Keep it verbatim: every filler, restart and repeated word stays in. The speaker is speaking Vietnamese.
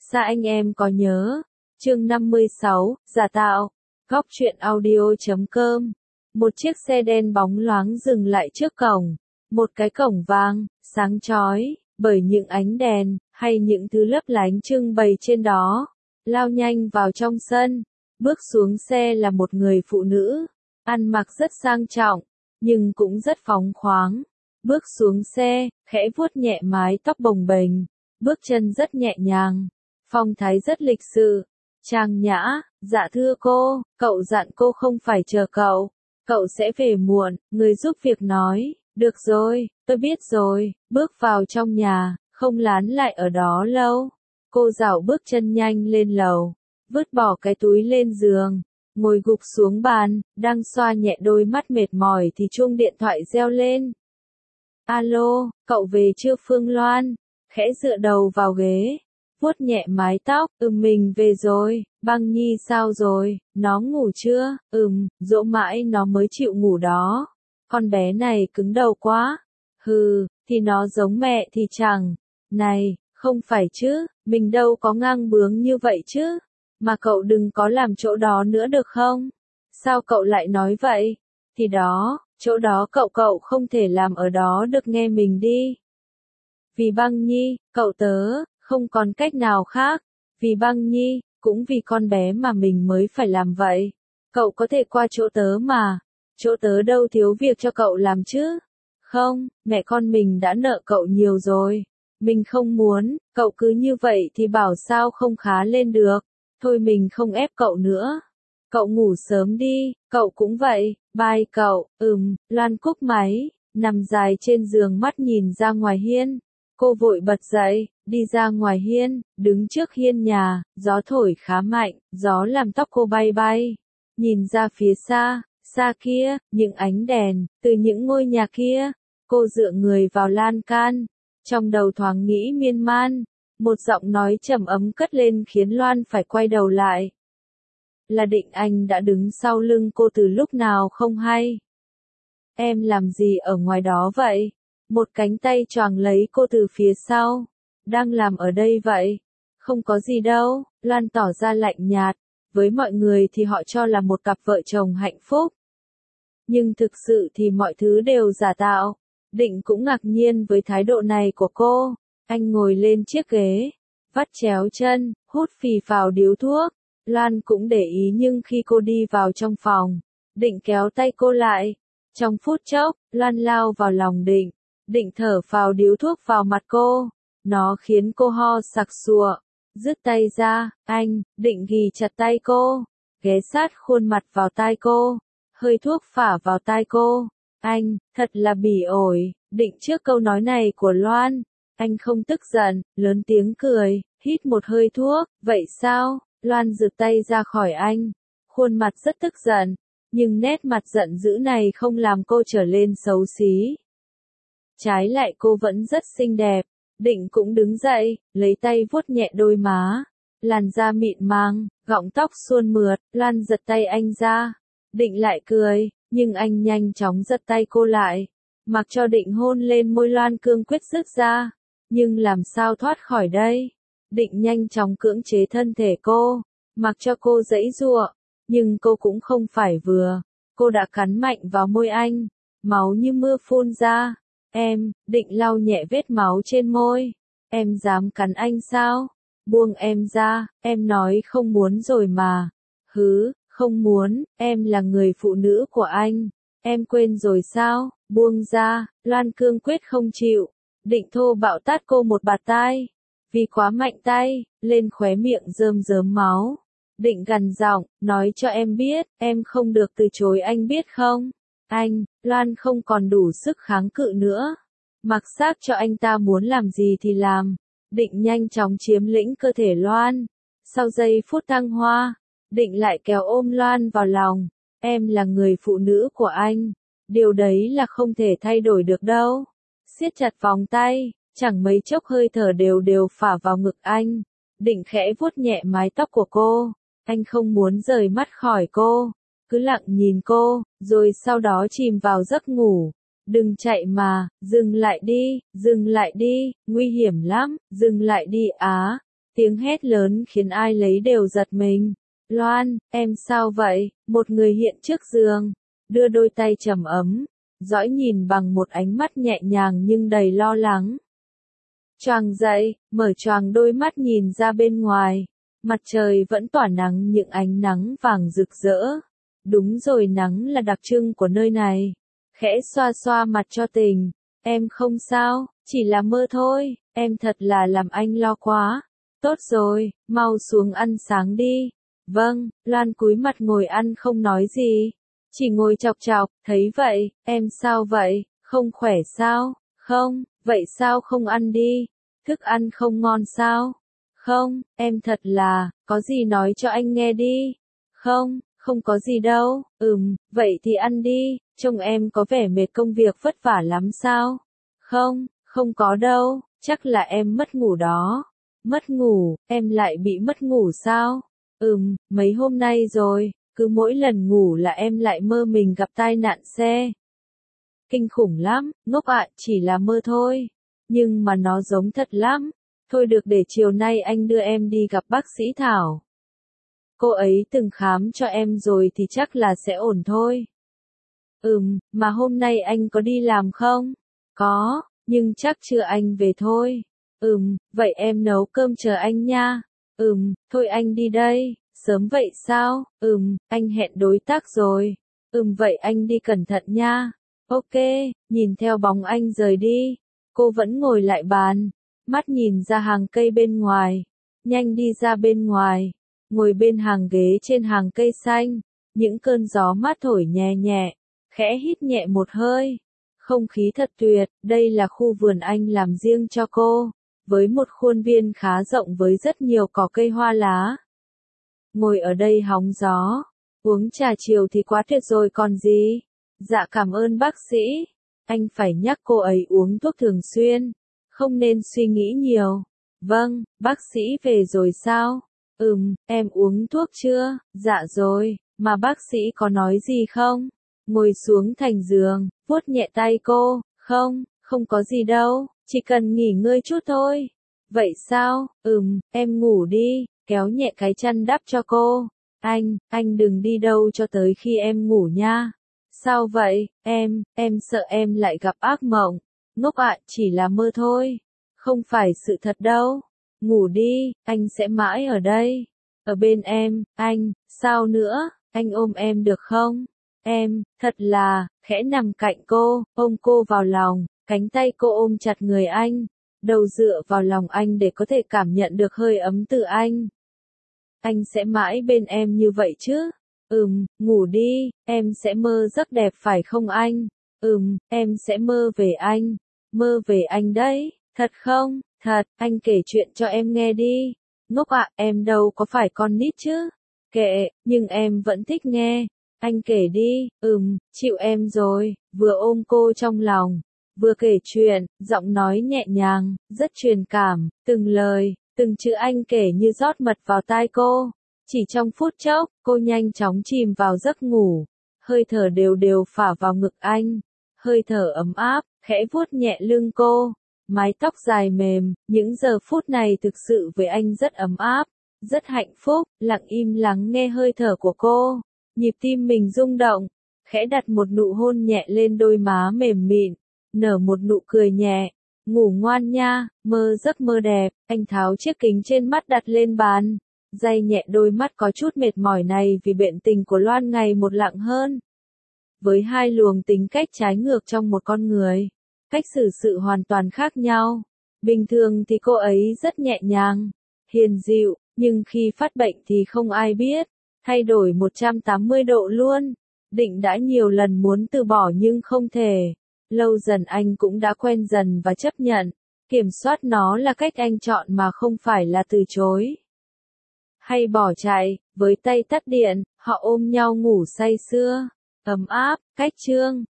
Sa anh em có nhớ. Chương năm mươi sáu, giả tạo. Góc truyện audio chấm com. Một chiếc xe đen bóng loáng dừng lại trước cổng. Một cái cổng vàng, sáng chói, bởi những ánh đèn, hay những thứ lấp lánh trưng bày trên đó. Lao nhanh vào trong sân. Bước xuống xe là một người phụ nữ. Ăn mặc rất sang trọng, nhưng cũng rất phóng khoáng. Bước xuống xe, khẽ vuốt nhẹ mái tóc bồng bềnh. Bước chân rất nhẹ nhàng. Phong thái rất lịch sự. Trang nhã, dạ thưa cô, cậu dặn cô không phải chờ cậu. Cậu sẽ về muộn, người giúp việc nói. Được rồi, tôi biết rồi. Bước vào trong nhà, không lán lại ở đó lâu. Cô dạo bước chân nhanh lên lầu. Vứt bỏ cái túi lên giường. Ngồi gục xuống bàn, đang xoa nhẹ đôi mắt mệt mỏi thì chuông điện thoại reo lên. Alo, cậu về chưa Phương Loan? Khẽ dựa đầu vào ghế. Vuốt nhẹ mái tóc, ừm mình về rồi. Băng Nhi sao rồi, nó ngủ chưa? Ừm, dỗ mãi nó mới chịu ngủ đó. Con bé này cứng đầu quá. Hừ, thì nó giống mẹ thì chẳng. Này, không phải chứ, mình đâu có ngang bướng như vậy chứ. Mà cậu đừng có làm chỗ đó nữa được không? Sao cậu lại nói vậy? Thì đó, chỗ đó cậu cậu không thể làm ở đó được nghe mình đi. Vì Băng Nhi, cậu tớ, không còn cách nào khác. Vì Băng Nhi, cũng vì con bé mà mình mới phải làm vậy. Cậu có thể qua chỗ tớ mà. Chỗ tớ đâu thiếu việc cho cậu làm chứ. Không, mẹ con mình đã nợ cậu nhiều rồi. Mình không muốn, cậu cứ như vậy thì bảo sao không khá lên được. Thôi mình không ép cậu nữa. Cậu ngủ sớm đi, cậu cũng vậy. Bye cậu, ừm, Loan cúp máy, nằm dài trên giường mắt nhìn ra ngoài hiên. Cô vội bật dậy, đi ra ngoài hiên, đứng trước hiên nhà, gió thổi khá mạnh, gió làm tóc cô bay bay. Nhìn ra phía xa, xa kia, những ánh đèn, từ những ngôi nhà kia. Cô dựa người vào lan can, trong đầu thoáng nghĩ miên man. Một giọng nói trầm ấm cất lên khiến Loan phải quay đầu lại. Là Định Anh đã đứng sau lưng cô từ lúc nào không hay. Em làm gì ở ngoài đó vậy? Một cánh tay choàng lấy cô từ phía sau. Đang làm ở đây vậy? Không có gì đâu, Loan tỏ ra lạnh nhạt. Với mọi người thì họ cho là một cặp vợ chồng hạnh phúc. Nhưng thực sự thì mọi thứ đều giả tạo. Định cũng ngạc nhiên với thái độ này của cô. Anh ngồi lên chiếc ghế, vắt chéo chân, hút phì phào điếu thuốc. Loan cũng để ý nhưng khi cô đi vào trong phòng, Định kéo tay cô lại. Trong phút chốc, Loan lao vào lòng Định. Định thở phào điếu thuốc vào mặt cô. Nó khiến cô ho sặc sụa. Dứt tay ra, anh, Định ghì chặt tay cô. Ghé sát khuôn mặt vào tai cô. Hơi thuốc phả vào tai cô. Anh, thật là bỉ ổi. Định trước câu nói này của Loan. Anh không tức giận, lớn tiếng cười, hít một hơi thuốc, vậy sao? Loan giựt tay ra khỏi anh. Khuôn mặt rất tức giận. Nhưng nét mặt giận dữ này không làm cô trở lên xấu xí. Trái lại cô vẫn rất xinh đẹp. Định cũng đứng dậy, lấy tay vuốt nhẹ đôi má. Làn da mịn màng, gọng tóc suôn mượt, Loan giật tay anh ra. Định lại cười, nhưng anh nhanh chóng giật tay cô lại. Mặc cho Định hôn lên môi Loan cương quyết dứt ra. Nhưng làm sao thoát khỏi đây? Định nhanh chóng cưỡng chế thân thể cô. Mặc cho cô giãy giụa. Nhưng cô cũng không phải vừa. Cô đã cắn mạnh vào môi anh. Máu như mưa phun ra. Em, Định lau nhẹ vết máu trên môi. Em dám cắn anh sao? Buông em ra, em nói không muốn rồi mà. Hứ, không muốn, em là người phụ nữ của anh. Em quên rồi sao? Buông ra, Loan cương quyết không chịu. Định thô bạo tát cô một bạt tai. Vì quá mạnh tay, lên khóe miệng rơm rớm máu. Định gằn giọng, nói cho em biết, em không được từ chối anh biết không? Anh, Loan không còn đủ sức kháng cự nữa. Mặc xác cho anh ta muốn làm gì thì làm. Định nhanh chóng chiếm lĩnh cơ thể Loan. Sau giây phút thăng hoa, Định lại kéo ôm Loan vào lòng. Em là người phụ nữ của anh. Điều đấy là không thể thay đổi được đâu. Siết chặt vòng tay, chẳng mấy chốc hơi thở đều đều phả vào ngực anh. Định khẽ vuốt nhẹ mái tóc của cô. Anh không muốn rời mắt khỏi cô. Cứ lặng nhìn cô, rồi sau đó chìm vào giấc ngủ. Đừng chạy mà, dừng lại đi, dừng lại đi, nguy hiểm lắm, dừng lại đi á. Tiếng hét lớn khiến ai lấy đều giật mình. Loan, em sao vậy? Một người hiện trước giường, đưa đôi tay trầm ấm, dõi nhìn bằng một ánh mắt nhẹ nhàng nhưng đầy lo lắng. Choàng dậy, mở choàng đôi mắt nhìn ra bên ngoài. Mặt trời vẫn tỏa nắng những ánh nắng vàng rực rỡ. Đúng rồi, nắng là đặc trưng của nơi này. Khẽ xoa xoa mặt cho Tình. Em không sao, chỉ là mơ thôi, em thật là làm anh lo quá. Tốt rồi, mau xuống ăn sáng đi. Vâng, Loan cúi mặt ngồi ăn không nói gì. Chỉ ngồi chọc chọc, thấy vậy, em sao vậy, không khỏe sao? Không, vậy sao không ăn đi? Thức ăn không ngon sao? Không, em thật là, có gì nói cho anh nghe đi. Không, không có gì đâu, ừm, vậy thì ăn đi, trông em có vẻ mệt công việc vất vả lắm sao? Không, không có đâu, chắc là em mất ngủ đó. Mất ngủ, em lại bị mất ngủ sao? Ừm, mấy hôm nay rồi, cứ mỗi lần ngủ là em lại mơ mình gặp tai nạn xe. Kinh khủng lắm, ngốc ạ, chỉ là mơ thôi. Nhưng mà nó giống thật lắm. Thôi được, để chiều nay anh đưa em đi gặp bác sĩ Thảo. Cô ấy từng khám cho em rồi thì chắc là sẽ ổn thôi. Ừm, mà hôm nay anh có đi làm không? Có, nhưng chắc chưa anh về thôi. Ừm, vậy em nấu cơm chờ anh nha. Ừm, thôi anh đi đây. Sớm vậy sao? Ừm, anh hẹn đối tác rồi. Ừm, vậy anh đi cẩn thận nha. Ok, nhìn theo bóng anh rời đi. Cô vẫn ngồi lại bàn, mắt nhìn ra hàng cây bên ngoài. Nhanh đi ra bên ngoài, ngồi bên hàng ghế trên hàng cây xanh. Những cơn gió mát thổi nhẹ nhẹ, khẽ hít nhẹ một hơi. Không khí thật tuyệt, đây là khu vườn anh làm riêng cho cô, với một khuôn viên khá rộng với rất nhiều cỏ cây hoa lá. Ngồi ở đây hóng gió, uống trà chiều thì quá tuyệt rồi còn gì. Dạ cảm ơn bác sĩ. Anh phải nhắc cô ấy uống thuốc thường xuyên, không nên suy nghĩ nhiều. Vâng, bác sĩ về rồi sao? Ừm, em uống thuốc chưa? Dạ rồi, mà bác sĩ có nói gì không? Ngồi xuống thành giường, vuốt nhẹ tay cô. Không, không có gì đâu, chỉ cần nghỉ ngơi chút thôi. Vậy sao? Ừm, em ngủ đi, kéo nhẹ cái chăn đắp cho cô. Anh, anh đừng đi đâu cho tới khi em ngủ nha. Sao vậy, em, em sợ em lại gặp ác mộng. Ngốc ạ, chỉ là mơ thôi. Không phải sự thật đâu. Ngủ đi, anh sẽ mãi ở đây. Ở bên em, anh, sao nữa, anh ôm em được không? Em, thật là, khẽ nằm cạnh cô, ôm cô vào lòng, cánh tay cô ôm chặt người anh. Đầu dựa vào lòng anh để có thể cảm nhận được hơi ấm từ anh. Anh sẽ mãi bên em như vậy chứ? Ừm, ngủ đi, em sẽ mơ giấc đẹp phải không anh? Ừm, em sẽ mơ về anh. Mơ về anh đấy, thật không? Thật, anh kể chuyện cho em nghe đi. Ngốc ạ, em đâu có phải con nít chứ? Kệ, nhưng em vẫn thích nghe. Anh kể đi, ừm, chịu em rồi, vừa ôm cô trong lòng, vừa kể chuyện, giọng nói nhẹ nhàng, rất truyền cảm, từng lời, từng chữ anh kể như rót mật vào tai cô. Chỉ trong phút chốc, cô nhanh chóng chìm vào giấc ngủ, hơi thở đều đều phả vào ngực anh, hơi thở ấm áp, khẽ vuốt nhẹ lưng cô, mái tóc dài mềm, những giờ phút này thực sự với anh rất ấm áp, rất hạnh phúc, lặng im lắng nghe hơi thở của cô, nhịp tim mình rung động, khẽ đặt một nụ hôn nhẹ lên đôi má mềm mịn, nở một nụ cười nhẹ, ngủ ngoan nha, mơ giấc mơ đẹp, anh tháo chiếc kính trên mắt đặt lên bàn. Day nhẹ đôi mắt có chút mệt mỏi này vì bệnh tình của Loan ngày một nặng hơn. Với hai luồng tính cách trái ngược trong một con người, cách xử sự hoàn toàn khác nhau. Bình thường thì cô ấy rất nhẹ nhàng, hiền dịu, nhưng khi phát bệnh thì không ai biết, thay đổi một trăm tám mươi độ luôn. Định đã nhiều lần muốn từ bỏ nhưng không thể. Lâu dần anh cũng đã quen dần và chấp nhận. Kiểm soát nó là cách anh chọn mà không phải là từ chối. Hay bỏ chạy, với tay tắt điện, họ ôm nhau ngủ say sưa, ấm áp, cách chương.